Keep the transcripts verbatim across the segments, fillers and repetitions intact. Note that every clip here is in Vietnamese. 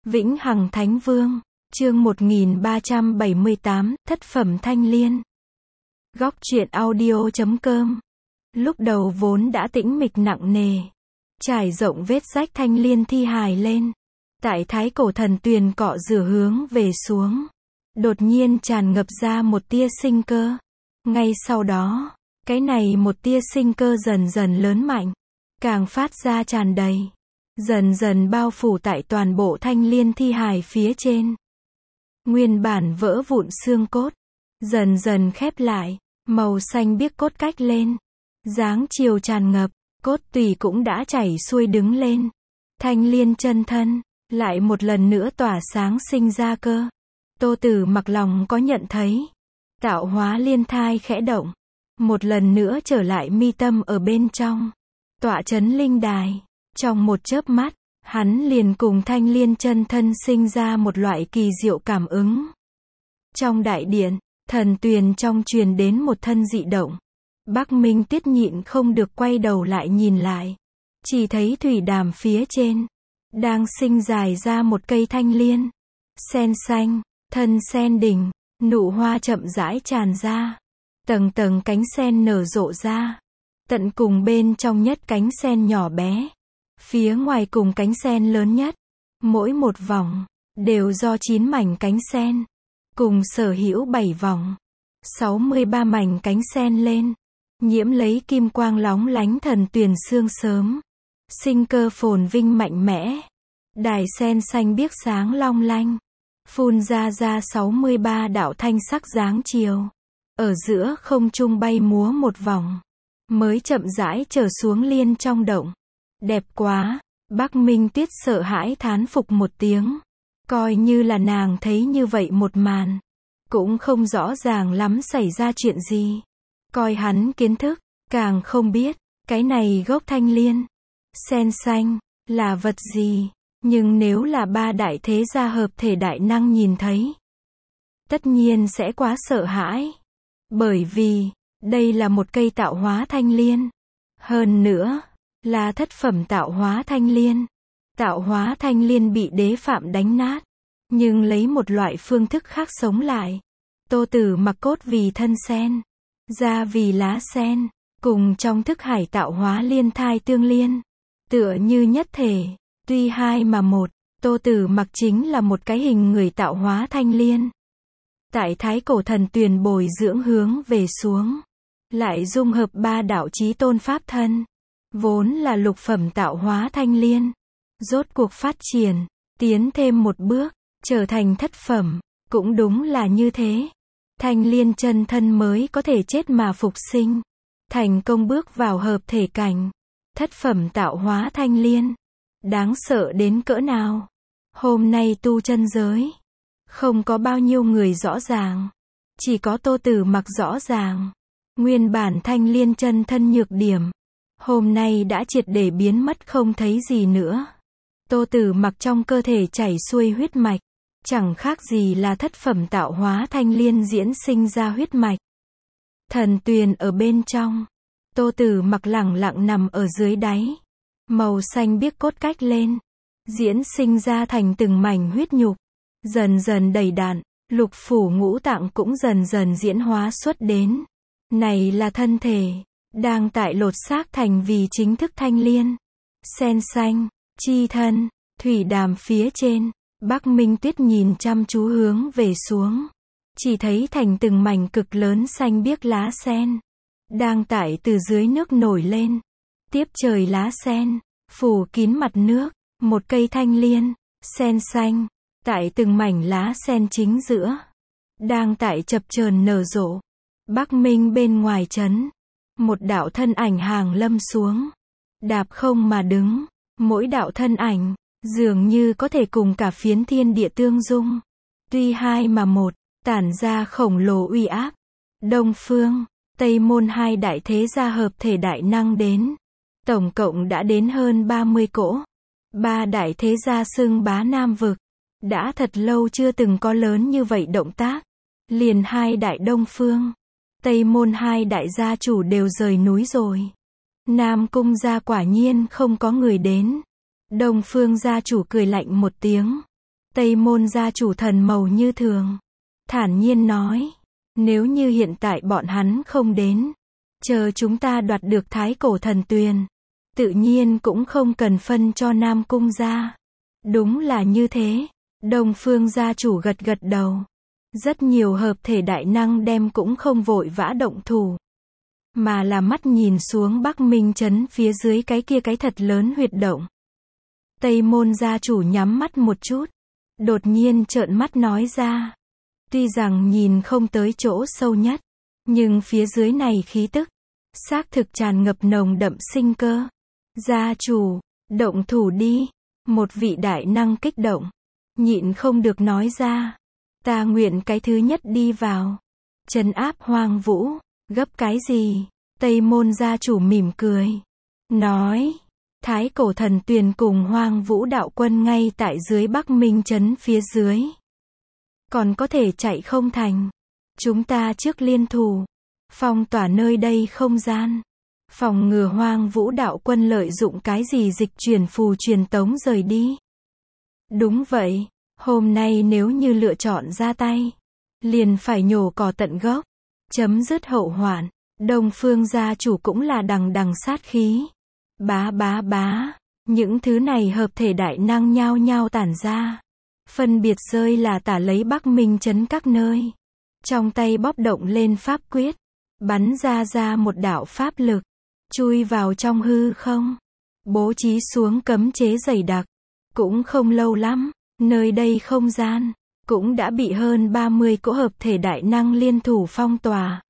Vĩnh Hằng Thánh Vương, chương một nghìn ba trăm bảy mươi tám, Thất Phẩm Thanh Liên. Góc truyện audio chấm com. Lúc đầu vốn đã tĩnh mịch nặng nề, trải rộng vết rách thanh liên thi hài lên. Tại thái cổ thần tuyền cọ rửa hướng về xuống, đột nhiên tràn ngập ra một tia sinh cơ. Ngay sau đó, cái này một tia sinh cơ dần dần lớn mạnh, càng phát ra tràn đầy, dần dần bao phủ tại toàn bộ thanh liên thi hài phía trên. Nguyên bản vỡ vụn xương cốt, dần dần khép lại, màu xanh biếc cốt cách lên, dáng chiều tràn ngập, cốt tủy cũng đã chảy xuôi đứng lên. Thanh liên chân thân, lại một lần nữa tỏa sáng sinh ra cơ. Tô Tử Mặc lòng có nhận thấy, tạo hóa liên thai khẽ động, một lần nữa trở lại mi tâm ở bên trong, tọa chấn linh đài. Trong một chớp mắt, hắn liền cùng thanh liên chân thân sinh ra một loại kỳ diệu cảm ứng. Trong đại điện, thần tuyền trong truyền đến một thân dị động. Bắc Minh Tuyết nhịn không được quay đầu lại nhìn lại, chỉ thấy thủy đàm phía trên đang sinh dài ra một cây thanh liên, sen xanh, thân sen đỉnh, nụ hoa chậm rãi tràn ra, tầng tầng cánh sen nở rộ ra, tận cùng bên trong nhất cánh sen nhỏ bé, phía ngoài cùng cánh sen lớn nhất, mỗi một vòng đều do chín mảnh cánh sen, cùng sở hữu bảy vòng, sáu mươi ba mảnh cánh sen lên, nhiễm lấy kim quang lóng lánh thần tuyền sương sớm, sinh cơ phồn vinh mạnh mẽ. Đài sen xanh biếc sáng long lanh, phun ra ra sáu mươi ba đạo thanh sắc dáng chiều, ở giữa không trung bay múa một vòng, mới chậm rãi trở xuống liên trong động. Đẹp quá! Bắc Minh Tuyết sợ hãi thán phục một tiếng, coi như là nàng thấy như vậy một màn, cũng không rõ ràng lắm xảy ra chuyện gì. Coi hắn kiến thức, càng không biết, cái này gốc thanh liên, sen xanh, là vật gì. Nhưng nếu là ba đại thế gia hợp thể đại năng nhìn thấy, tất nhiên sẽ quá sợ hãi. Bởi vì, đây là một cây tạo hóa thanh liên. Hơn nữa, là thất phẩm tạo hóa thanh liên. Tạo hóa thanh liên bị đế phạm đánh nát, nhưng lấy một loại phương thức khác sống lại. Tô Tử Mặc cốt vì thân sen, da vì lá sen, cùng trong thức hải tạo hóa liên thai tương liên, tựa như nhất thể. Tuy hai mà một, Tô Tử Mặc chính là một cái hình người tạo hóa thanh liên. Tại thái cổ thần tuyền bồi dưỡng hướng về xuống, lại dung hợp ba đạo chí tôn pháp thân, vốn là lục phẩm tạo hóa thanh liên, rốt cuộc phát triển, tiến thêm một bước, trở thành thất phẩm. Cũng đúng là như thế, thanh liên chân thân mới có thể chết mà phục sinh, thành công bước vào hợp thể cảnh. Thất phẩm tạo hóa thanh liên, đáng sợ đến cỡ nào? Hôm nay tu chân giới, không có bao nhiêu người rõ ràng, chỉ có Tô Tử Mặc rõ ràng. Nguyên bản thanh liên chân thân nhược điểm, hôm nay đã triệt để biến mất không thấy gì nữa. Tô Tử Mặc trong cơ thể chảy xuôi huyết mạch, chẳng khác gì là thất phẩm tạo hóa thanh liên diễn sinh ra huyết mạch. Thần tuyền ở bên trong, Tô Tử Mặc lẳng lặng nằm ở dưới đáy, màu xanh biếc cốt cách lên, diễn sinh ra thành từng mảnh huyết nhục, dần dần đầy đặn, lục phủ ngũ tạng cũng dần dần diễn hóa xuất đến. Này là thân thể, đang tại lột xác thành vì chính thức thanh liên. Sen xanh, chi thân, thủy đàm phía trên, Bắc Minh Tuyết nhìn chăm chú hướng về xuống, chỉ thấy thành từng mảnh cực lớn xanh biếc lá sen, đang tại từ dưới nước nổi lên, tiếp trời lá sen, phủ kín mặt nước, một cây thanh liên, sen xanh, tại từng mảnh lá sen chính giữa, đang tại chập chờn nở rộ. Bắc Minh bên ngoài trấn, một đạo thân ảnh hàng lâm xuống, đạp không mà đứng, mỗi đạo thân ảnh, dường như có thể cùng cả phiến thiên địa tương dung. Tuy hai mà một, tản ra khổng lồ uy áp. Đông Phương, Tây Môn hai đại thế gia hợp thể đại năng đến, tổng cộng đã đến hơn ba mươi cỗ. Ba đại thế gia xưng bá Nam vực, đã thật lâu chưa từng có lớn như vậy động tác. Liền hai đại Đông Phương, Tây Môn hai đại gia chủ đều rời núi rồi. Nam cung gia quả nhiên không có người đến. Đông Phương gia chủ cười lạnh một tiếng, Tây Môn gia chủ thần màu như thường, thản nhiên nói, nếu như hiện tại bọn hắn không đến, chờ chúng ta đoạt được thái cổ thần tuyền, tự nhiên cũng không cần phân cho Nam Cung gia. Đúng là như thế. Đông Phương gia chủ gật gật đầu. Rất nhiều hợp thể đại năng đem cũng không vội vã động thủ, mà là mắt nhìn xuống Bắc Minh Trấn phía dưới cái kia cái thật lớn huyệt động. Tây Môn gia chủ nhắm mắt một chút, đột nhiên trợn mắt nói ra, tuy rằng nhìn không tới chỗ sâu nhất, nhưng phía dưới này khí tức, xác thực tràn ngập nồng đậm sinh cơ. Gia chủ, động thủ đi. Một vị đại năng kích động, nhịn không được nói ra, ta nguyện cái thứ nhất đi vào, trấn áp Hoang Vũ. Gấp cái gì? Tây Môn gia chủ mỉm cười, nói, thái cổ thần tuyền cùng Hoang Vũ đạo quân ngay tại dưới Bắc Minh Trấn phía dưới, còn có thể chạy không thành. Chúng ta trước liên thủ, phong tỏa nơi đây không gian, phòng ngừa Hoang Vũ đạo quân lợi dụng cái gì dịch chuyển phù truyền tống rời đi. Đúng vậy, hôm nay nếu như lựa chọn ra tay, liền phải nhổ cỏ tận gốc, chấm dứt hậu hoạn. Đông Phương gia chủ cũng là đằng đằng sát khí. Bá bá bá, những thứ này hợp thể đại năng nhao nhao tản ra, phân biệt rơi là tả lấy Bắc Minh Trấn các nơi. Trong tay bóp động lên pháp quyết, bắn ra ra một đạo pháp lực, chui vào trong hư không, bố trí xuống cấm chế dày đặc. Cũng không lâu lắm, nơi đây không gian cũng đã bị hơn ba mươi cỗ hợp thể đại năng liên thủ phong tỏa.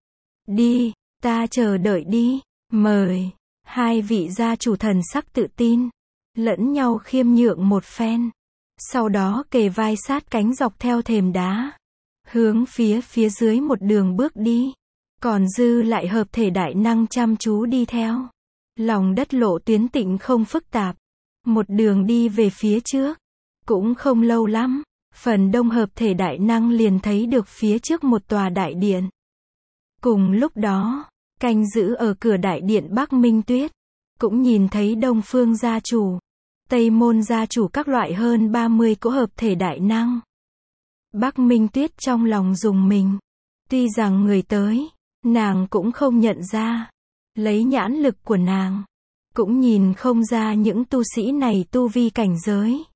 Đi, ta chờ đợi đi, mời. Hai vị gia chủ thần sắc tự tin, lẫn nhau khiêm nhượng một phen, sau đó kề vai sát cánh dọc theo thềm đá, hướng phía phía dưới một đường bước đi. Còn dư lại hợp thể đại năng chăm chú đi theo. Lòng đất lộ tuyến tịnh không phức tạp, một đường đi về phía trước. Cũng không lâu lắm, phần đông hợp thể đại năng liền thấy được phía trước một tòa đại điện. Cùng lúc đó, canh giữ ở cửa đại điện Bắc Minh Tuyết, cũng nhìn thấy Đông Phương gia chủ, Tây Môn gia chủ các loại hơn ba mươi cỗ hợp thể đại năng. Bắc Minh Tuyết trong lòng rùng mình. Tuy rằng người tới, nàng cũng không nhận ra. Lấy nhãn lực của nàng, cũng nhìn không ra những tu sĩ này tu vi cảnh giới.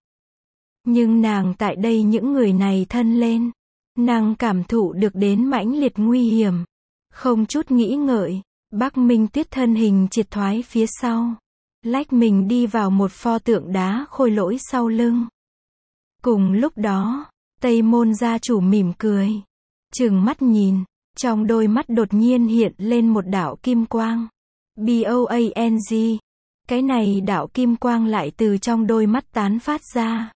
Nhưng nàng tại đây những người này thân lên, nàng cảm thụ được đến mãnh liệt nguy hiểm. Không chút nghĩ ngợi, Bắc Minh Tuyết thân hình triệt thoái phía sau, lách mình đi vào một pho tượng đá khôi lỗi sau lưng. Cùng lúc đó, Tây Môn gia chủ mỉm cười, trừng mắt nhìn, trong đôi mắt đột nhiên hiện lên một đạo kim quang. B O A N G. Cái này đạo kim quang lại từ trong đôi mắt tán phát ra.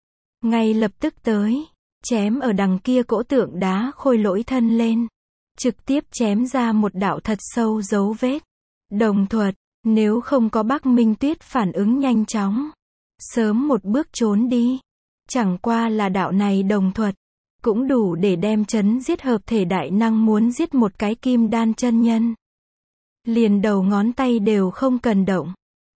Ngay lập tức tới, chém ở đằng kia cỗ tượng đá khôi lỗi thân lên. Trực tiếp chém ra một đạo thật sâu dấu vết. Đồng thuật, nếu không có Bắc Minh Tuyết phản ứng nhanh chóng, sớm một bước trốn đi. Chẳng qua là đạo này đồng thuật, cũng đủ để đem chấn giết hợp thể đại năng muốn giết một cái kim đan chân nhân. Liền đầu ngón tay đều không cần động.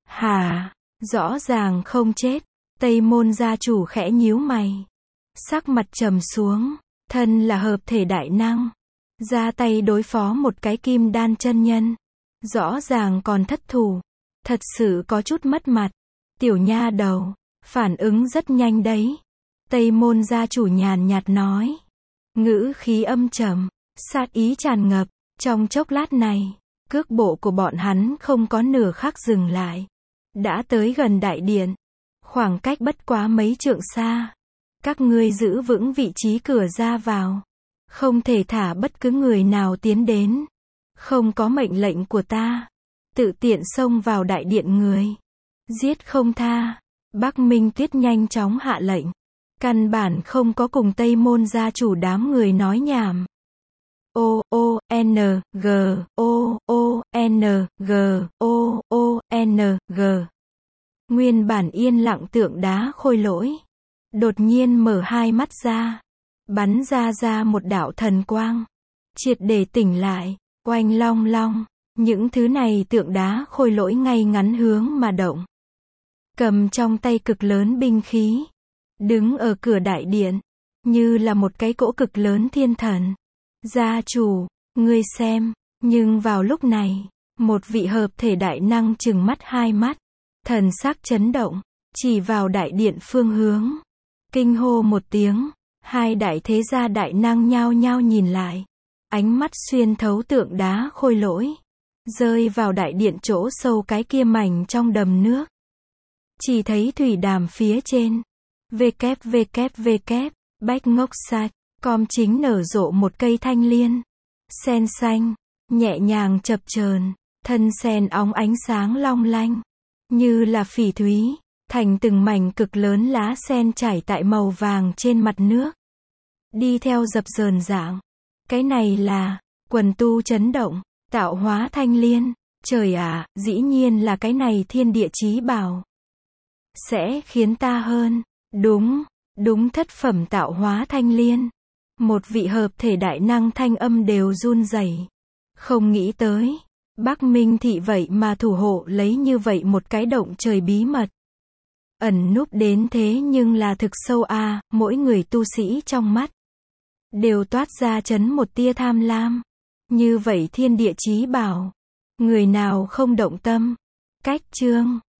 Hả, rõ ràng không chết. Tây Môn gia chủ khẽ nhíu mày, sắc mặt trầm xuống, thân là hợp thể đại năng, ra tay đối phó một cái kim đan chân nhân, rõ ràng còn thất thủ, thật sự có chút mất mặt. Tiểu nha đầu, phản ứng rất nhanh đấy. Tây Môn gia chủ nhàn nhạt nói, ngữ khí âm trầm, sát ý tràn ngập. Trong chốc lát này, cước bộ của bọn hắn không có nửa khắc dừng lại, đã tới gần đại điện, khoảng cách bất quá mấy trượng xa. Các ngươi giữ vững vị trí cửa ra vào, không thể thả bất cứ người nào tiến đến. Không có mệnh lệnh của ta, tự tiện xông vào đại điện người, giết không tha. Bắc Minh Tuyết nhanh chóng hạ lệnh, căn bản không có cùng Tây Môn gia chủ đám người nói nhảm. O O N G O O N G O O N G. Nguyên bản yên lặng tượng đá khôi lỗi, đột nhiên mở hai mắt ra, bắn ra ra một đạo thần quang, triệt để tỉnh lại. Oanh long long, những thứ này tượng đá khôi lỗi ngay ngắn hướng mà động, cầm trong tay cực lớn binh khí, đứng ở cửa đại điện, như là một cái cỗ cực lớn thiên thần. Gia chủ, ngươi xem, nhưng vào lúc này, một vị hợp thể đại năng trừng mắt hai mắt, thần sắc chấn động, chỉ vào đại điện phương hướng. Kinh hô một tiếng, hai đại thế gia đại năng nhao nhao nhìn lại. Ánh mắt xuyên thấu tượng đá khôi lỗi, rơi vào đại điện chỗ sâu cái kia mảnh trong đầm nước. Chỉ thấy thủy đàm phía trên, www, bách ngốc sạch, com chính nở rộ một cây thanh liên. Sen xanh, nhẹ nhàng chập chờn, thân sen óng ánh sáng long lanh, như là phỉ thúy, thành từng mảnh cực lớn lá sen trải tại màu vàng trên mặt nước. Đi theo dập dờn dạng. Cái này là, quần tu chấn động, tạo hóa thanh liên. Trời ạ, dĩ nhiên là cái này thiên địa chí bảo. Sẽ khiến ta hơn. Đúng, đúng thất phẩm tạo hóa thanh liên. Một vị hợp thể đại năng thanh âm đều run rẩy. Không nghĩ tới, Bắc Minh thị vậy mà thủ hộ lấy như vậy một cái động trời bí mật. Ẩn núp đến thế nhưng là thực sâu a, à, mỗi người tu sĩ trong mắt đều toát ra chấn một tia tham lam. Như vậy thiên địa chí bảo, người nào không động tâm. Cách chương